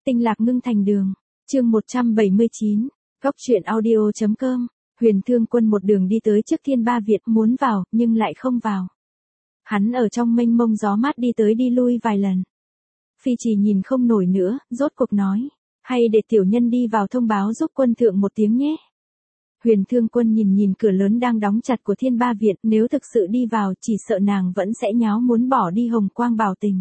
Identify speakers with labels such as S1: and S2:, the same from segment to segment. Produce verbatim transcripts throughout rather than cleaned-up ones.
S1: Tinh lạc ngưng thành đường. Chương một trăm bảy mươi chín. Góc truyện audio chấm com. Huyền Thương Quân một đường đi tới trước Thiên Ba Việt muốn vào, nhưng lại không vào. Hắn ở trong mênh mông gió mát đi tới đi lui vài lần. Phi Trì nhìn không nổi nữa, rốt cuộc nói. Hay để tiểu nhân đi vào thông báo giúp quân thượng một tiếng nhé. Huyền Thương Quân nhìn nhìn cửa lớn đang đóng chặt của Thiên Ba Việt, nếu thực sự đi vào chỉ sợ nàng vẫn sẽ nháo muốn bỏ đi Hồng Quang Bảo Tình.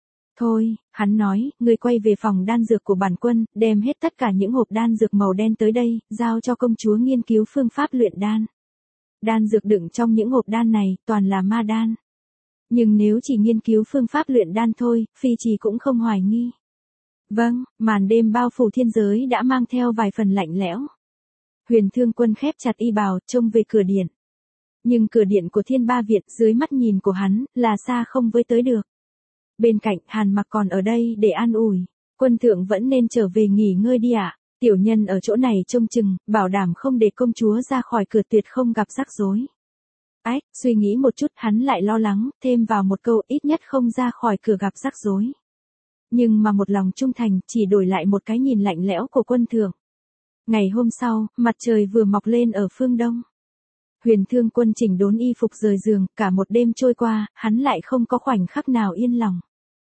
S1: Thôi, hắn nói, ngươi quay về phòng đan dược của bản quân, đem hết tất cả những hộp đan dược màu đen tới đây, giao cho công chúa nghiên cứu phương pháp luyện đan. Đan dược đựng trong những hộp đan này, toàn là ma đan. Nhưng nếu chỉ nghiên cứu phương pháp luyện đan thôi, Phi Trì cũng không hoài nghi. Vâng, màn đêm bao phủ thiên giới đã mang theo vài phần lạnh lẽo. Huyền Thương Quân khép chặt y bào, trông về cửa điện. Nhưng cửa điện của Thiên Ba Việt dưới mắt nhìn của hắn, là xa không với tới được. Bên cạnh, Hàn Mặc còn ở đây để an ủi. Quân thượng vẫn nên trở về nghỉ ngơi đi ạ. À? Tiểu nhân ở chỗ này trông chừng, bảo đảm không để công chúa ra khỏi cửa tuyệt không gặp rắc rối. Ách, suy nghĩ một chút hắn lại lo lắng, thêm vào một câu ít nhất không ra khỏi cửa gặp rắc rối. Nhưng mà một lòng trung thành chỉ đổi lại một cái nhìn lạnh lẽo của quân thượng. Ngày hôm sau, mặt trời vừa mọc lên ở phương đông. Huyền Thương Quân chỉnh đốn y phục rời giường, cả một đêm trôi qua, hắn lại không có khoảnh khắc nào yên lòng.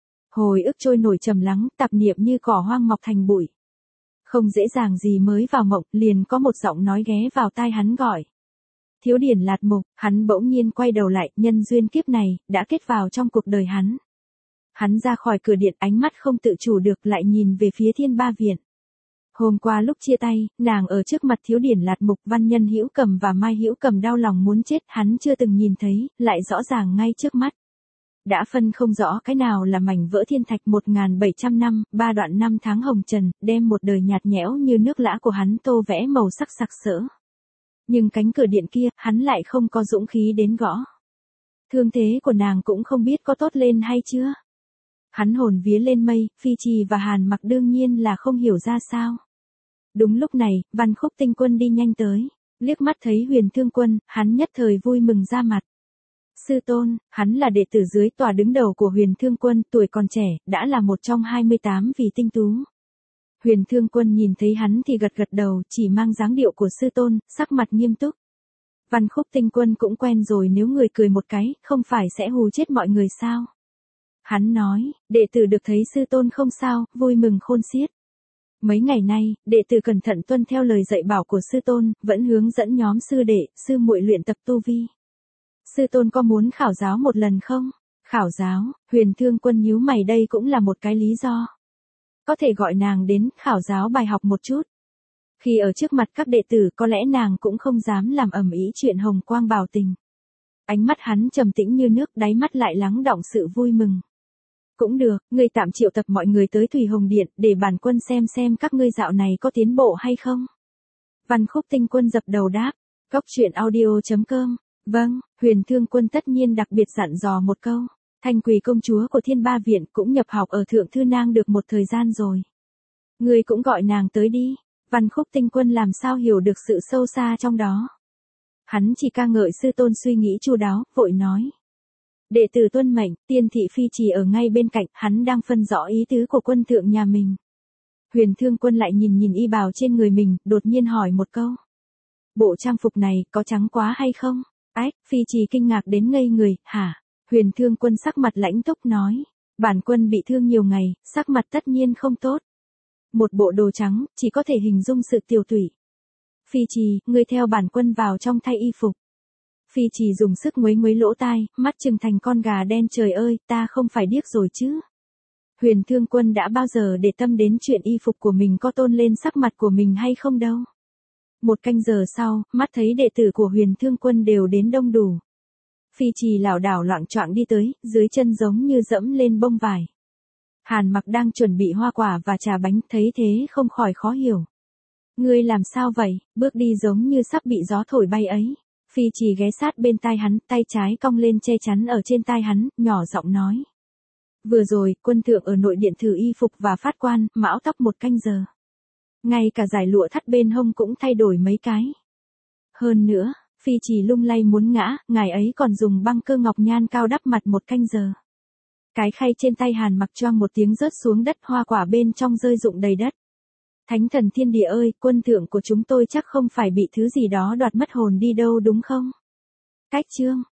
S1: Hồi ức trôi nổi trầm lắng, tạp niệm như cỏ hoang mọc thành bụi. Không dễ dàng gì mới vào mộng, liền có một giọng nói ghé vào tai hắn gọi. Thiếu Điển Lạt Mục, hắn bỗng nhiên quay đầu lại, nhân duyên kiếp này, đã kết vào trong cuộc đời hắn. Hắn ra khỏi cửa điện, ánh mắt không tự chủ được lại nhìn về phía Thiên Ba Viện. Hôm qua lúc chia tay, nàng ở trước mặt Thiếu Điển Lạt Mục, Văn Nhân Hữu Cầm và Mai Hữu Cầm đau lòng muốn chết, hắn chưa từng nhìn thấy, lại rõ ràng ngay trước mắt. Đã phân không rõ cái nào là mảnh vỡ thiên thạch một nghìn bảy trăm năm, ba đoạn năm tháng hồng trần, đem một đời nhạt nhẽo như nước lã của hắn tô vẽ màu sắc sặc sỡ. Nhưng cánh cửa điện kia, hắn lại không có dũng khí đến gõ. Thương thế của nàng cũng không biết có tốt lên hay chưa. Hắn hồn vía lên mây, Phi Trì và Hàn Mặc đương nhiên là không hiểu ra sao. Đúng lúc này, Văn Khúc Tinh Quân đi nhanh tới, liếc mắt thấy Huyền Thương Quân, hắn nhất thời vui mừng ra mặt. Sư tôn, hắn là đệ tử dưới tòa đứng đầu của Huyền Thương Quân, tuổi còn trẻ, đã là một trong hai mươi tám vị tinh tú. Huyền Thương Quân nhìn thấy hắn thì gật gật đầu, chỉ mang dáng điệu của sư tôn, sắc mặt nghiêm túc. Văn Khúc Tinh Quân cũng quen rồi, nếu người cười một cái, không phải sẽ hù chết mọi người sao? Hắn nói, đệ tử được thấy sư tôn không sao, vui mừng khôn xiết. Mấy ngày nay, đệ tử cẩn thận tuân theo lời dạy bảo của sư tôn, vẫn hướng dẫn nhóm sư đệ, sư muội luyện tập tu vi. Sư tôn có muốn khảo giáo một lần không? Khảo giáo, Huyền Thương Quân nhíu mày, đây cũng là một cái lý do. Có thể gọi nàng đến, khảo giáo bài học một chút. Khi ở trước mặt các đệ tử có lẽ nàng cũng không dám làm ầm ĩ chuyện Hồng Quang Bảo Tình. Ánh mắt hắn trầm tĩnh như nước, đáy mắt lại lắng đọng sự vui mừng. Cũng được, ngươi tạm triệu tập mọi người tới Thủy Hồng Điện, để bản quân xem xem các ngươi dạo này có tiến bộ hay không. Văn Khúc Tinh Quân dập đầu đáp, góc truyện audio chấm com. Vâng, Huyền Thương Quân tất nhiên đặc biệt dặn dò một câu. Thanh Quỳ công chúa của Thiên Ba Viện cũng nhập học ở Thượng Thư Nang được một thời gian rồi. Ngươi cũng gọi nàng tới đi. Văn Khúc Tinh Quân làm sao hiểu được sự sâu xa trong đó. Hắn chỉ ca ngợi sư tôn suy nghĩ chu đáo, vội nói. Đệ tử tuân mệnh, tiên thị Phi Trì ở ngay bên cạnh, hắn đang phân rõ ý tứ của quân thượng nhà mình. Huyền Thương Quân lại nhìn nhìn y bào trên người mình, đột nhiên hỏi một câu. Bộ trang phục này, có trắng quá hay không? Ách, Phi Trì kinh ngạc đến ngây người, hả? Huyền Thương Quân sắc mặt lãnh túc nói. Bản quân bị thương nhiều ngày, sắc mặt tất nhiên không tốt. Một bộ đồ trắng, chỉ có thể hình dung sự tiều tụy. Phi Trì, ngươi theo bản quân vào trong thay y phục. Phi Trì dùng sức nguấy nguấy lỗ tai, mắt trừng thành con gà đen, trời ơi, ta không phải điếc rồi chứ. Huyền Thương Quân đã bao giờ để tâm đến chuyện y phục của mình có tôn lên sắc mặt của mình hay không đâu. Một canh giờ sau, mắt thấy đệ tử của Huyền Thương Quân đều đến đông đủ. Phi Trì lảo đảo loạng choạng đi tới, dưới chân giống như dẫm lên bông vải. Hàn Mặc đang chuẩn bị hoa quả và trà bánh, thấy thế không khỏi khó hiểu. Ngươi làm sao vậy, bước đi giống như sắp bị gió thổi bay ấy. Phi Trì ghé sát bên tai hắn, tay trái cong lên che chắn ở trên tai hắn, nhỏ giọng nói. Vừa rồi, quân thượng ở nội điện thử y phục và phát quan, mão tóc một canh giờ. Ngay cả dải lụa thắt bên hông cũng thay đổi mấy cái. Hơn nữa, Phi Trì lung lay muốn ngã, ngài ấy còn dùng băng cơ ngọc nhan cao đắp mặt một canh giờ. Cái khay trên tay Hàn Mặc choang một tiếng rớt xuống đất, hoa quả bên trong rơi rụng đầy đất. Thánh thần thiên địa ơi, quân thượng của chúng tôi chắc không phải bị thứ gì đó đoạt mất hồn đi đâu đúng không? Cách chương